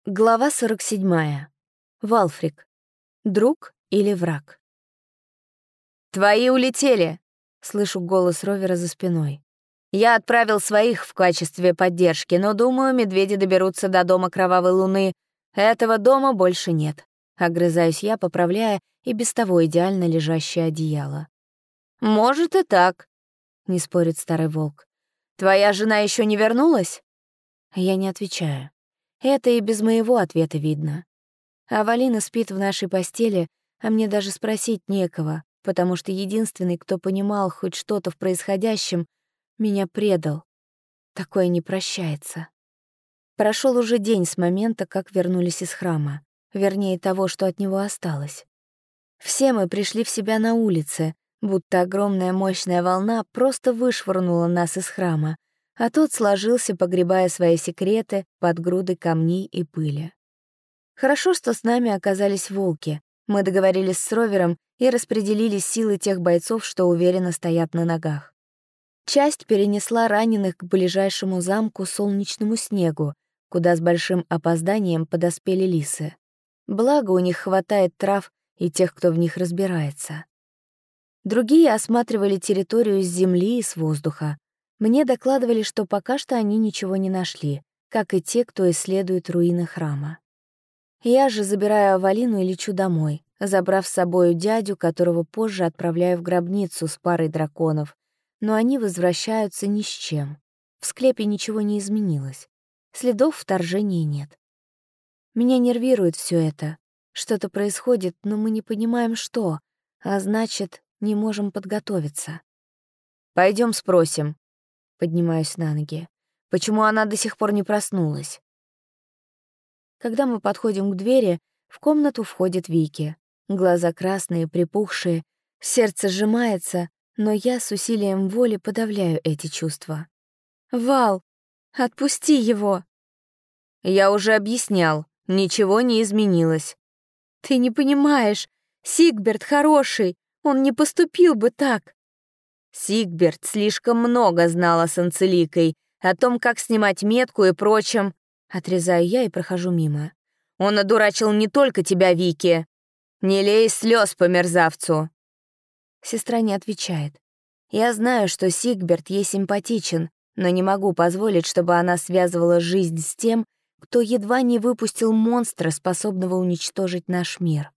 Глава 47. Валфрик. Друг или враг? «Твои улетели!» — слышу голос Ровера за спиной. «Я отправил своих в качестве поддержки, но, думаю, медведи доберутся до дома Кровавой Луны. Этого дома больше нет», — огрызаюсь я, поправляя и без того идеально лежащее одеяло. «Может и так», — не спорит старый волк. «Твоя жена еще не вернулась?» Я не отвечаю. Это и без моего ответа видно. А Валина спит в нашей постели, а мне даже спросить некого, потому что единственный, кто понимал хоть что-то в происходящем, меня предал. Такое не прощается. Прошел уже день с момента, как вернулись из храма. Вернее, того, что от него осталось. Все мы пришли в себя на улице, будто огромная мощная волна просто вышвырнула нас из храма, а тот сложился, погребая свои секреты под грудой камней и пыли. Хорошо, что с нами оказались волки. Мы договорились с Ровером и распределили силы тех бойцов, что уверенно стоят на ногах. Часть перенесла раненых к ближайшему замку Солнечному снегу, куда с большим опозданием подоспели лисы. Благо, у них хватает трав и тех, кто в них разбирается. Другие осматривали территорию с земли и с воздуха. Мне докладывали, что пока что они ничего не нашли, как и те, кто исследует руины храма. Я же забираю Авалину и лечу домой, забрав с собою дядю, которого позже отправляю в гробницу с парой драконов, но они возвращаются ни с чем. В склепе ничего не изменилось. Следов вторжения нет. Меня нервирует все это. Что-то происходит, но мы не понимаем, что, а значит, не можем подготовиться. Пойдем спросим. Поднимаюсь на ноги. Почему она до сих пор не проснулась? Когда мы подходим к двери, в комнату входит Вики. Глаза красные, припухшие, сердце сжимается, но я с усилием воли подавляю эти чувства. «Вал, отпусти его!» «Я уже объяснял, ничего не изменилось». «Ты не понимаешь, Сигберт хороший, он не поступил бы так». Сигберт слишком много знала с Анцеликой о том, как снимать метку и прочем. Отрезаю я и прохожу мимо. Он одурачил не только тебя, Вики. Не лей слез по мерзавцу. Сестра не отвечает. Я знаю, что Сигберт ей симпатичен, но не могу позволить, чтобы она связывала жизнь с тем, кто едва не выпустил монстра, способного уничтожить наш мир.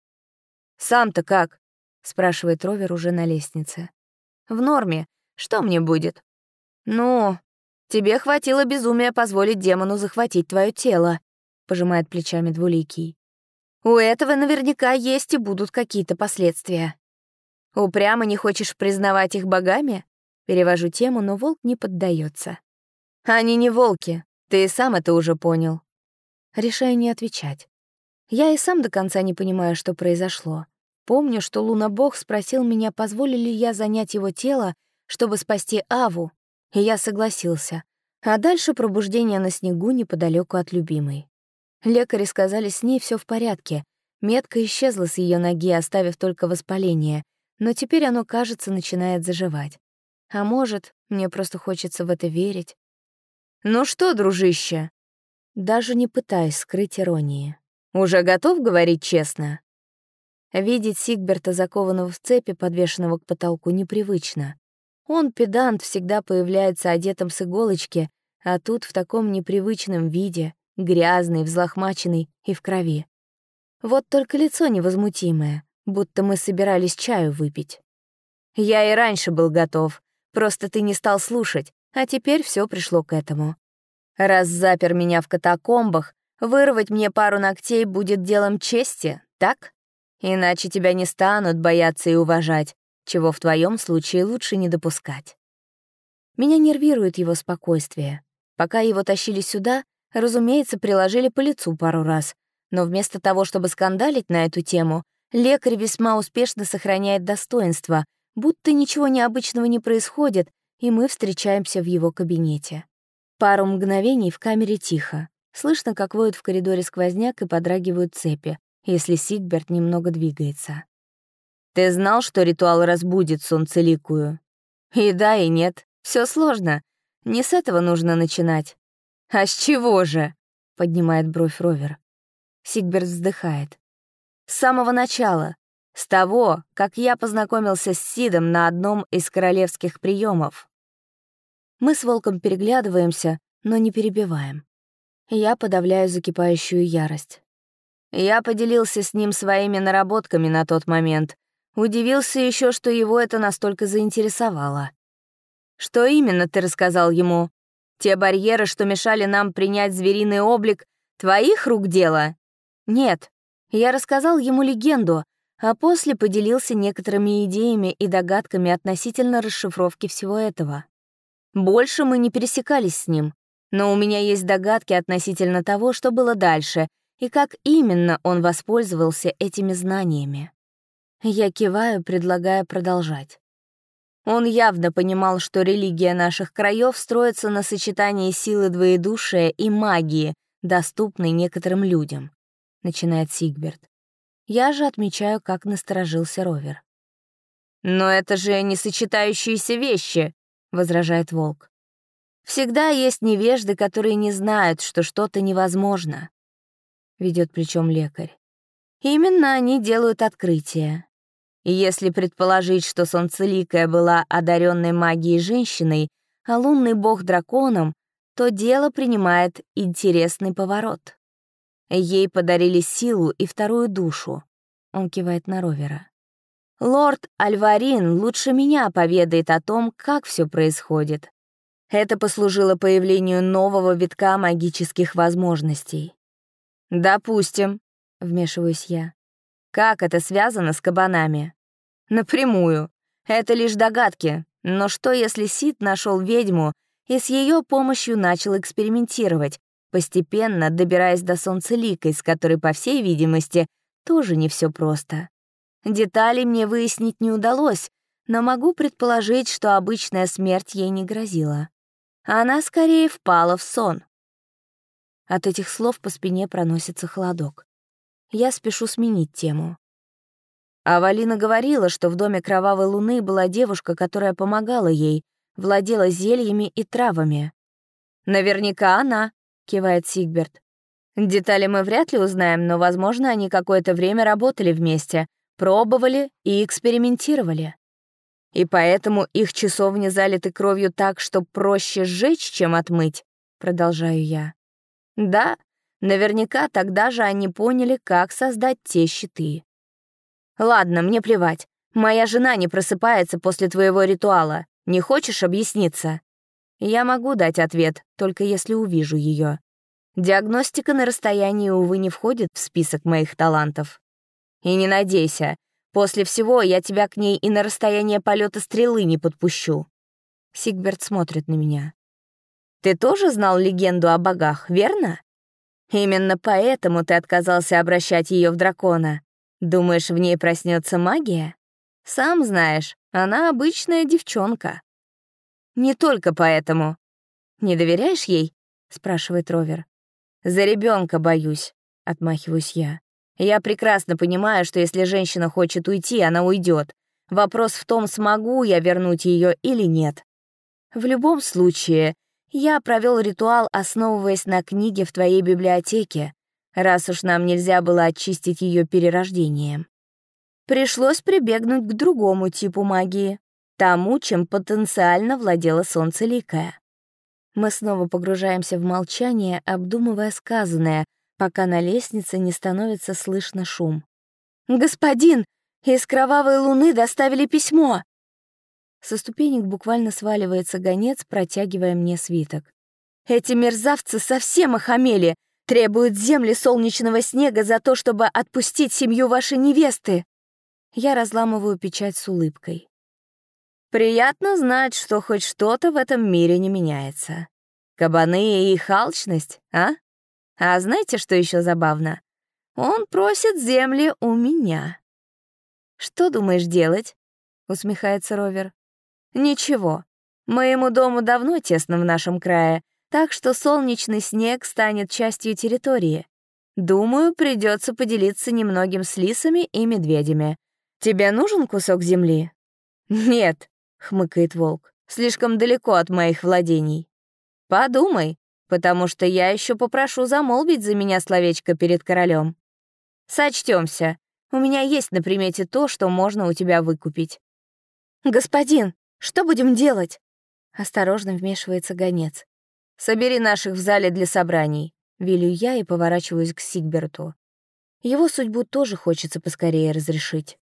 «Сам-то как?» — спрашивает Ровер уже на лестнице. «В норме. Что мне будет?» «Ну, тебе хватило безумия позволить демону захватить твое тело», — пожимает плечами Двуликий. «У этого наверняка есть и будут какие-то последствия. Упрямо не хочешь признавать их богами?» Перевожу тему, но волк не поддается. «Они не волки, ты и сам это уже понял». Решаю не отвечать. Я и сам до конца не понимаю, что произошло. Помню, что Лунабог спросил меня, позволю ли я занять его тело, чтобы спасти Аву, и я согласился. А дальше пробуждение на снегу неподалеку от любимой. Лекари сказали, с ней все в порядке. Метка исчезла с ее ноги, оставив только воспаление, но теперь оно, кажется, начинает заживать. А может, мне просто хочется в это верить. «Ну что, дружище?» Даже не пытаюсь скрыть иронии. «Уже готов говорить честно?» Видеть Сигберта, закованного в цепи, подвешенного к потолку, непривычно. Он, педант, всегда появляется одетым с иголочки, а тут в таком непривычном виде, грязный, взлохмаченный и в крови. Вот только лицо невозмутимое, будто мы собирались чаю выпить. «Я и раньше был готов, просто ты не стал слушать, а теперь все пришло к этому. Раз запер меня в катакомбах, вырвать мне пару ногтей будет делом чести, так? Иначе тебя не станут бояться и уважать, чего в твоем случае лучше не допускать». Меня нервирует его спокойствие. Пока его тащили сюда, разумеется, приложили по лицу пару раз, но вместо того, чтобы скандалить на эту тему, лекарь весьма успешно сохраняет достоинство, будто ничего необычного не происходит, и мы встречаемся в его кабинете. Пару мгновений в камере тихо. Слышно, как воют в коридоре сквозняк и подрагивают цепи, если Сигберт немного двигается. «Ты знал, что ритуал разбудит Солнцеликую?» «И да, и нет. Все сложно. Не с этого нужно начинать». «А с чего же?» — поднимает бровь Ровер. Сигберт вздыхает. С самого начала. С того, как я познакомился с Сидом на одном из королевских приемов. Мы с Волком переглядываемся, но не перебиваем. Я подавляю закипающую ярость. Я поделился с ним своими наработками на тот момент. Удивился еще, что его это настолько заинтересовало. Что именно ты рассказал ему? Те барьеры, что мешали нам принять звериный облик, твоих рук дело? Нет. Я рассказал ему легенду, а после поделился некоторыми идеями и догадками относительно расшифровки всего этого. Больше мы не пересекались с ним, но у меня есть догадки относительно того, что было дальше, и как именно он воспользовался этими знаниями. Я киваю, предлагая продолжать. Он явно понимал, что религия наших краев строится на сочетании силы двоедушия и магии, доступной некоторым людям, начинает Сигберт. Я же отмечаю, как насторожился Ровер. «Но это же не сочетающиеся вещи», — возражает Волк. «Всегда есть невежды, которые не знают, что что-то невозможно», — ведет плечом лекарь. «Именно они делают открытия. И если предположить, что Солнцеликая была одаренной магией женщиной, а лунный бог драконом, то дело принимает интересный поворот. Ей подарили силу и вторую душу», — он кивает на Ровера. «Лорд Альварин лучше меня поведает о том, как все происходит. Это послужило появлению нового витка магических возможностей». «Допустим», — вмешиваюсь я. «Как это связано с кабанами?» «Напрямую. Это лишь догадки. Но что, если Сид нашел ведьму и с ее помощью начал экспериментировать, постепенно добираясь до Солнцеликой, с которой, по всей видимости, тоже не все просто? Деталей мне выяснить не удалось, но могу предположить, что обычная смерть ей не грозила. Она скорее впала в сон». От этих слов по спине проносится холодок. Я спешу сменить тему. А Валина говорила, что в доме Кровавой Луны была девушка, которая помогала ей, владела зельями и травами. «Наверняка она», — кивает Сигберт. «Детали мы вряд ли узнаем, но, возможно, они какое-то время работали вместе, пробовали и экспериментировали. И поэтому их часовни залиты кровью так, что проще сжечь, чем отмыть», — продолжаю я. «Да, наверняка тогда же они поняли, как создать те щиты». «Ладно, мне плевать. Моя жена не просыпается после твоего ритуала. Не хочешь объясниться?» Я могу дать ответ, только если увижу ее. Диагностика на расстоянии, увы, не входит в список моих талантов. И не надейся, после всего я тебя к ней и на расстояние полета стрелы не подпущу. Сигберт смотрит на меня. Ты тоже знал легенду о богах, верно? Именно поэтому ты отказался обращать ее в дракона. Думаешь, в ней проснется магия? Сам знаешь, она обычная девчонка. Не только поэтому. Не доверяешь ей? Спрашивает Ровер. За ребенка боюсь, отмахиваюсь я. Я прекрасно понимаю, что если женщина хочет уйти, она уйдет. Вопрос в том, смогу я вернуть ее или нет. В любом случае, я провел ритуал, основываясь на книге в твоей библиотеке, раз уж нам нельзя было очистить ее перерождением. Пришлось прибегнуть к другому типу магии, тому, чем потенциально владела Солнцеликая. Мы снова погружаемся в молчание, обдумывая сказанное, пока на лестнице не становится слышно шум. «Господин, из Кровавой Луны доставили письмо!» Со ступенек буквально сваливается гонец, протягивая мне свиток. «Эти мерзавцы совсем охамели! Требуют земли солнечного снега за то, чтобы отпустить семью вашей невесты!» Я разламываю печать с улыбкой. «Приятно знать, что хоть что-то в этом мире не меняется. Кабаны и их алчность, а? А знаете, что еще забавно? Он просит земли у меня». «Что думаешь делать?» — усмехается Ровер. «Ничего. Моему дому давно тесно в нашем крае, так что солнечный снег станет частью территории. Думаю, придется поделиться немногим с лисами и медведями. Тебе нужен кусок земли?» «Нет», — хмыкает волк, — «слишком далеко от моих владений». «Подумай», потому что я еще попрошу замолвить за меня словечко перед королем. Сочтемся. У меня есть на примете то, что можно у тебя выкупить». «Господин, что будем делать?» Осторожно вмешивается гонец. «Собери наших в зале для собраний», — велю я и поворачиваюсь к Сигберту. Его судьбу тоже хочется поскорее разрешить.